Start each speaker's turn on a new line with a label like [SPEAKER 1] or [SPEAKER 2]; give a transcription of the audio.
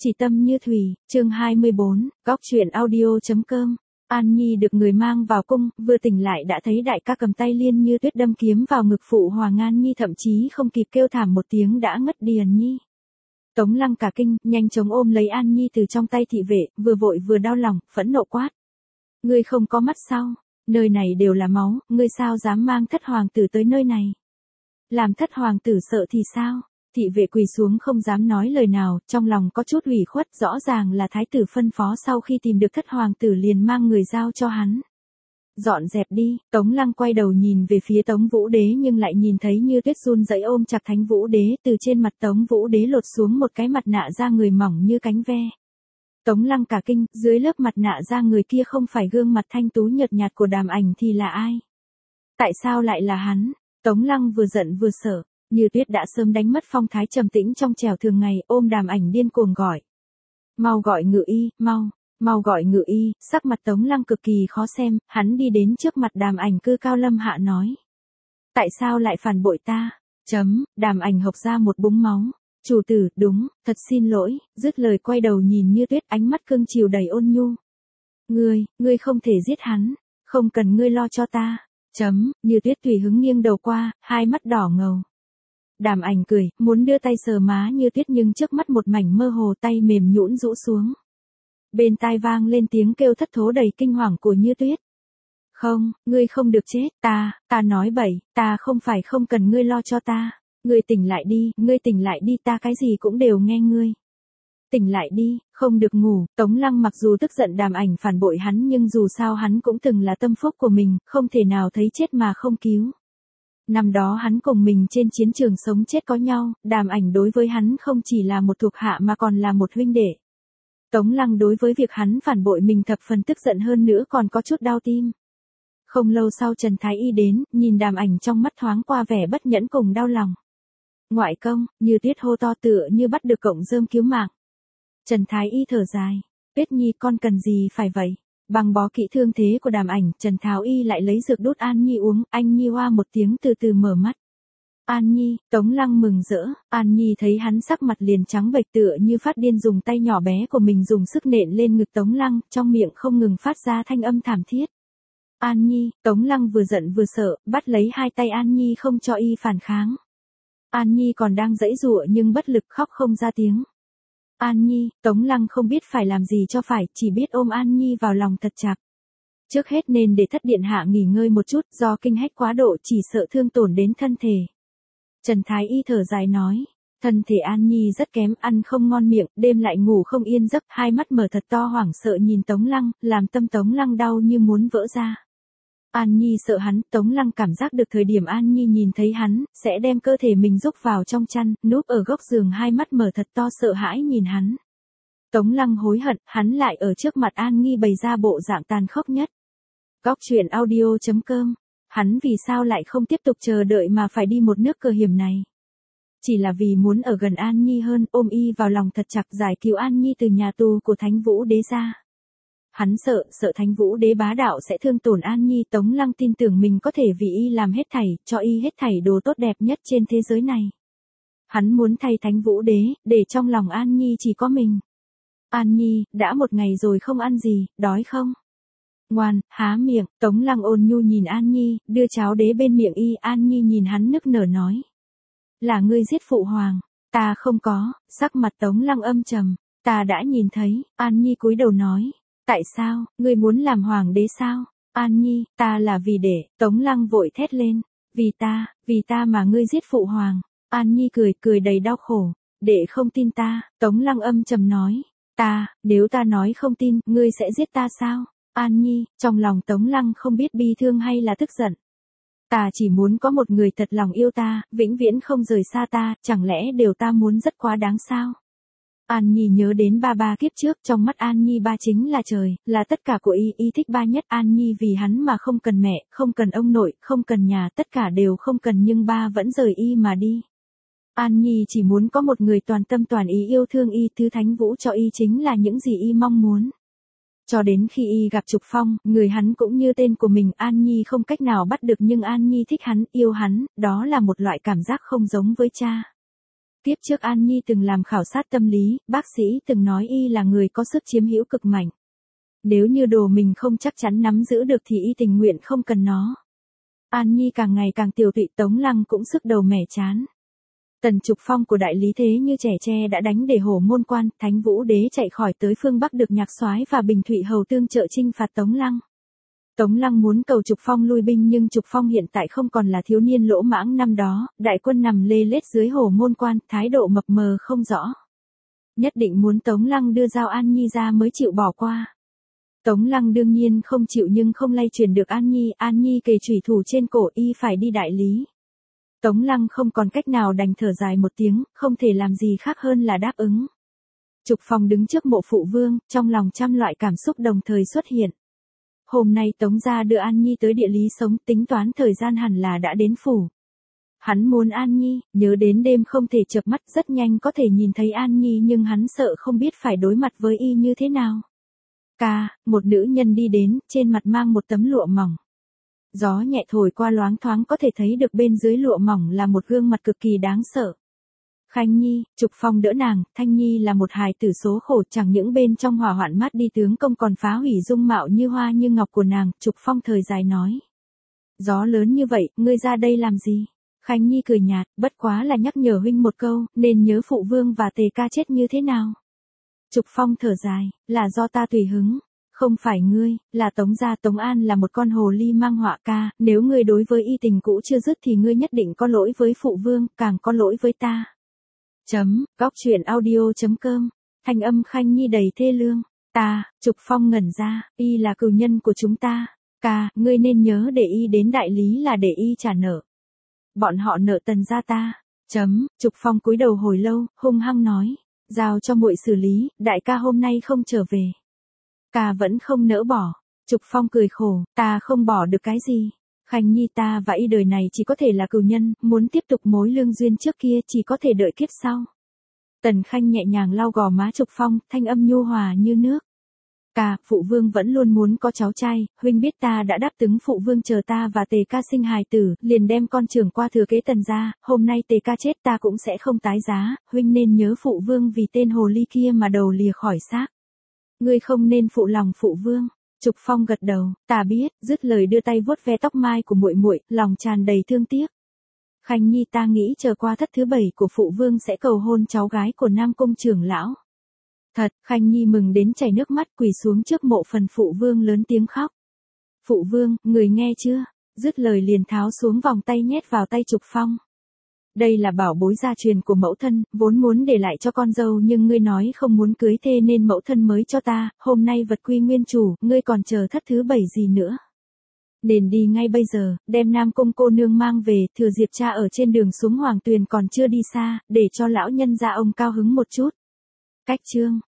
[SPEAKER 1] Chỉ tâm như thủy, chương 24, góc truyện audio.com. An Nhi được người mang vào cung, vừa tỉnh lại đã thấy đại ca cầm tay Liên Như Tuyết đâm kiếm vào ngực phụ Hoàng An Nhi, thậm chí không kịp kêu thảm một tiếng đã ngất đi. An Nhi. Tống Lăng cả kinh, nhanh chóng ôm lấy An Nhi từ trong tay thị vệ, vừa vội vừa đau lòng, phẫn nộ quát. Ngươi không có mắt sao? Nơi này đều là máu, ngươi sao dám mang thất hoàng tử tới nơi này? Làm thất hoàng tử sợ thì sao? Thị vệ quỳ xuống không dám nói lời nào, trong lòng có chút ủy khuất, rõ ràng là thái tử phân phó sau khi tìm được thất hoàng tử liền mang người giao cho hắn. Dọn dẹp đi, Tống Lăng quay đầu nhìn về phía Tống Vũ Đế nhưng lại nhìn thấy Như Tuyết run rẩy ôm chặt Thánh Vũ Đế, từ trên mặt Tống Vũ Đế lột xuống một cái mặt nạ da người mỏng như cánh ve. Tống Lăng cả kinh, dưới lớp mặt nạ da người kia không phải gương mặt thanh tú nhợt nhạt của Đàm Ảnh thì là ai? Tại sao lại là hắn? Tống Lăng vừa giận vừa sợ. Như Tuyết đã sớm đánh mất phong thái trầm tĩnh trong trẻo thường ngày, ôm Đàm Ảnh điên cuồng gọi. Mau gọi ngự y, mau gọi ngự y. Sắc mặt Tống Lăng cực kỳ khó xem, hắn đi đến trước mặt Đàm Ảnh cư cao lâm hạ nói. Tại sao lại phản bội ta? Đàm Ảnh hộc ra một búng máu. Chủ tử, đúng, thật xin lỗi, dứt lời quay đầu nhìn Như Tuyết, ánh mắt cưng chiều đầy ôn nhu. Ngươi không thể giết hắn, không cần ngươi lo cho ta. Như Tuyết tùy hứng nghiêng đầu qua, hai mắt đỏ ngầu. Đàm Ảnh cười, muốn đưa tay sờ má Như Tuyết nhưng trước mắt một mảnh mơ hồ, tay mềm nhũn rũ xuống. Bên tai vang lên tiếng kêu thất thố đầy kinh hoàng của Như Tuyết. Không, ngươi không được chết, ta nói bậy, ta không phải không cần ngươi lo cho ta. Ngươi tỉnh lại đi, ta cái gì cũng đều nghe ngươi. Tỉnh lại đi, không được ngủ. Tống Lăng mặc dù tức giận Đàm Ảnh phản bội hắn nhưng dù sao hắn cũng từng là tâm phúc của mình, không thể nào thấy chết mà không cứu. Năm đó hắn cùng mình trên chiến trường sống chết có nhau, Đàm Ảnh đối với hắn không chỉ là một thuộc hạ mà còn là một huynh đệ. Tống Lăng đối với việc hắn phản bội mình thập phần tức giận, hơn nữa còn có chút đau tim. Không lâu sau Trần Thái Y đến, nhìn Đàm Ảnh trong mắt thoáng qua vẻ bất nhẫn cùng đau lòng. Ngoại công, Như Tuyết hô to tựa như bắt được cọng rơm cứu mạng. Trần Thái Y thở dài. Tuyết Nhi, con cần gì phải vậy? Bằng bó kỹ thương thế của Đàm Ảnh, Trần Thái Y lại lấy dược đút An Nhi uống, Anh Nhi hoa một tiếng từ từ mở mắt. An Nhi, Tống Lăng mừng rỡ, An Nhi thấy hắn sắc mặt liền trắng bệch tựa như phát điên, dùng tay nhỏ bé của mình dùng sức nện lên ngực Tống Lăng, trong miệng không ngừng phát ra thanh âm thảm thiết. An Nhi, Tống Lăng vừa giận vừa sợ, bắt lấy hai tay An Nhi không cho y phản kháng. An Nhi còn đang giãy giụa nhưng bất lực khóc không ra tiếng. An Nhi, Tống Lăng không biết phải làm gì cho phải, chỉ biết ôm An Nhi vào lòng thật chặt. Trước hết nên để thất điện hạ nghỉ ngơi một chút, do kinh hách quá độ chỉ sợ thương tổn đến thân thể. Trần Thái Y thở dài nói, thân thể An Nhi rất kém, ăn không ngon miệng, đêm lại ngủ không yên giấc, hai mắt mở thật to hoảng sợ nhìn Tống Lăng, làm tâm Tống Lăng đau như muốn vỡ ra. An Nhi sợ hắn, Tống Lăng cảm giác được thời điểm An Nhi nhìn thấy hắn, sẽ đem cơ thể mình rúc vào trong chăn, núp ở góc giường, hai mắt mở thật to sợ hãi nhìn hắn. Tống Lăng hối hận, hắn lại ở trước mặt An Nhi bày ra bộ dạng tàn khốc nhất. Góc truyện audio.com. Hắn vì sao lại không tiếp tục chờ đợi mà phải đi một nước cờ hiểm này? Chỉ là vì muốn ở gần An Nhi hơn, ôm y vào lòng thật chặt, giải cứu An Nhi từ nhà tù của Thánh Vũ Đế ra. Hắn sợ Thánh Vũ Đế bá đạo sẽ thương tổn An Nhi. Tống Lăng tin tưởng mình có thể vì y làm hết thảy, cho y hết thảy đồ tốt đẹp nhất trên thế giới này. Hắn muốn thay Thánh Vũ Đế, để trong lòng An Nhi chỉ có mình. An Nhi, đã một ngày rồi không ăn gì, đói không? Ngoan, há miệng. Tống Lăng ôn nhu nhìn An Nhi, đưa cháo đế bên miệng y. An Nhi nhìn hắn nức nở nói. Là ngươi giết phụ hoàng. Ta không có. Sắc mặt Tống Lăng âm trầm. Ta đã nhìn thấy. An Nhi cúi đầu nói. Tại sao, ngươi muốn làm hoàng đế sao? An Nhi, ta là vì để. Tống Lăng vội thét lên. Vì ta mà ngươi giết phụ hoàng. An Nhi cười đầy đau khổ. Để không tin ta. Tống Lăng âm trầm nói. Nếu ta nói không tin, ngươi sẽ giết ta sao? An Nhi, trong lòng Tống Lăng không biết bi thương hay là tức giận. Ta chỉ muốn có một người thật lòng yêu ta, vĩnh viễn không rời xa ta, chẳng lẽ điều ta muốn rất quá đáng sao? An Nhi nhớ đến ba kiếp trước, trong mắt An Nhi ba chính là trời, là tất cả của y thích ba nhất. An Nhi vì hắn mà không cần mẹ, không cần ông nội, không cần nhà, tất cả đều không cần, nhưng ba vẫn rời y mà đi. An Nhi chỉ muốn có một người toàn tâm toàn ý yêu thương y, thứ Thánh Vũ cho y chính là những gì y mong muốn. Cho đến khi y gặp Trục Phong, người hắn cũng như tên của mình, An Nhi không cách nào bắt được nhưng An Nhi thích hắn, yêu hắn, đó là một loại cảm giác không giống với cha. Tiếp trước An Nhi từng làm khảo sát tâm lý, bác sĩ từng nói y là người có sức chiếm hữu cực mạnh. Nếu như đồ mình không chắc chắn nắm giữ được thì y tình nguyện không cần nó. An Nhi càng ngày càng tiểu tụy, Tống Lăng cũng sức đầu mẻ chán. Tần Trục Phong của đại lý thế như trẻ tre đã đánh để Hổ Môn Quan, Thánh Vũ Đế chạy khỏi tới phương Bắc được Nhạc Soái và Bình Thụy Hầu tương trợ chinh phạt Tống Lăng. Tống Lăng muốn cầu Trục Phong lui binh nhưng Trục Phong hiện tại không còn là thiếu niên lỗ mãng năm đó, đại quân nằm lê lết dưới Hổ Môn Quan, thái độ mập mờ không rõ. Nhất định muốn Tống Lăng đưa dao An Nhi ra mới chịu bỏ qua. Tống Lăng đương nhiên không chịu nhưng không lay chuyển được An Nhi kề chủy thủ trên cổ y phải đi đại lý. Tống Lăng không còn cách nào đành thở dài một tiếng, không thể làm gì khác hơn là đáp ứng. Trục Phong đứng trước mộ phụ vương, trong lòng trăm loại cảm xúc đồng thời xuất hiện. Hôm nay Tống gia đưa An Nhi tới địa lý sống, tính toán thời gian hẳn là đã đến phủ. Hắn muốn An Nhi, nhớ đến đêm không thể chợp mắt, rất nhanh có thể nhìn thấy An Nhi nhưng hắn sợ không biết phải đối mặt với y như thế nào. Một nữ nhân đi đến, trên mặt mang một tấm lụa mỏng. Gió nhẹ thổi qua loáng thoáng có thể thấy được bên dưới lụa mỏng là một gương mặt cực kỳ đáng sợ. Khanh Nhi, Trục Phong đỡ nàng, Thanh Nhi là một hài tử số khổ, chẳng những bên trong hỏa hoạn mát đi tướng công còn phá hủy dung mạo như hoa như ngọc của nàng. Trục Phong thời dài nói. Gió lớn như vậy, ngươi ra đây làm gì? Khanh Nhi cười nhạt, bất quá là nhắc nhở huynh một câu, nên nhớ phụ vương và Tề ca chết như thế nào. Trục Phong thở dài, là do ta tùy hứng. Không phải ngươi, là Tống gia. Tống An là một con hồ ly mang họa ca, nếu ngươi đối với y tình cũ chưa dứt thì ngươi nhất định có lỗi với phụ vương, càng có lỗi với ta. Góc truyện audio.com, thanh âm Khanh Nhi đầy thê lương. Trục Phong ngẩn ra, y là cừu nhân của chúng ta. Ngươi nên nhớ để y đến đại lý là để y trả nợ. Bọn họ nợ Tần gia ta. Trục Phong cúi đầu hồi lâu, hung hăng nói. Giao cho muội xử lý, đại ca hôm nay không trở về. Vẫn không nỡ bỏ. Trục Phong cười khổ, ta không bỏ được cái gì. Khanh Nhi ta và y đời này chỉ có thể là cừu nhân, muốn tiếp tục mối lương duyên trước kia chỉ có thể đợi kiếp sau. Tần Khanh nhẹ nhàng lau gò má Trục Phong, thanh âm nhu hòa như nước. Phụ vương vẫn luôn muốn có cháu trai, huynh biết ta đã đáp ứng phụ vương chờ ta và Tề ca sinh hài tử, liền đem con trưởng qua thừa kế Tần gia, hôm nay Tề ca chết ta cũng sẽ không tái giá, huynh nên nhớ phụ vương vì tên hồ ly kia mà đầu lìa khỏi xác. Ngươi không nên phụ lòng phụ vương. Trục Phong gật đầu, ta biết, dứt lời đưa tay vuốt ve tóc mai của muội muội, lòng tràn đầy thương tiếc. Khanh Nhi ta nghĩ chờ qua thất thứ 7 của phụ vương sẽ cầu hôn cháu gái của Nam Cung trưởng lão. Thật, Khanh Nhi mừng đến chảy nước mắt, quỳ xuống trước mộ phần phụ vương lớn tiếng khóc. Phụ vương, người nghe chưa? Dứt lời liền tháo xuống vòng tay nhét vào tay Trục Phong. Đây là bảo bối gia truyền của mẫu thân, vốn muốn để lại cho con dâu nhưng ngươi nói không muốn cưới thê nên mẫu thân mới cho ta, hôm nay vật quy nguyên chủ, ngươi còn chờ thất thứ 7 gì nữa. Nên đi ngay bây giờ, đem Nam Cung cô nương mang về, thừa dịp cha ở trên đường xuống Hoàng Tuyền còn chưa đi xa, để cho lão nhân gia ông cao hứng một chút. Cách chương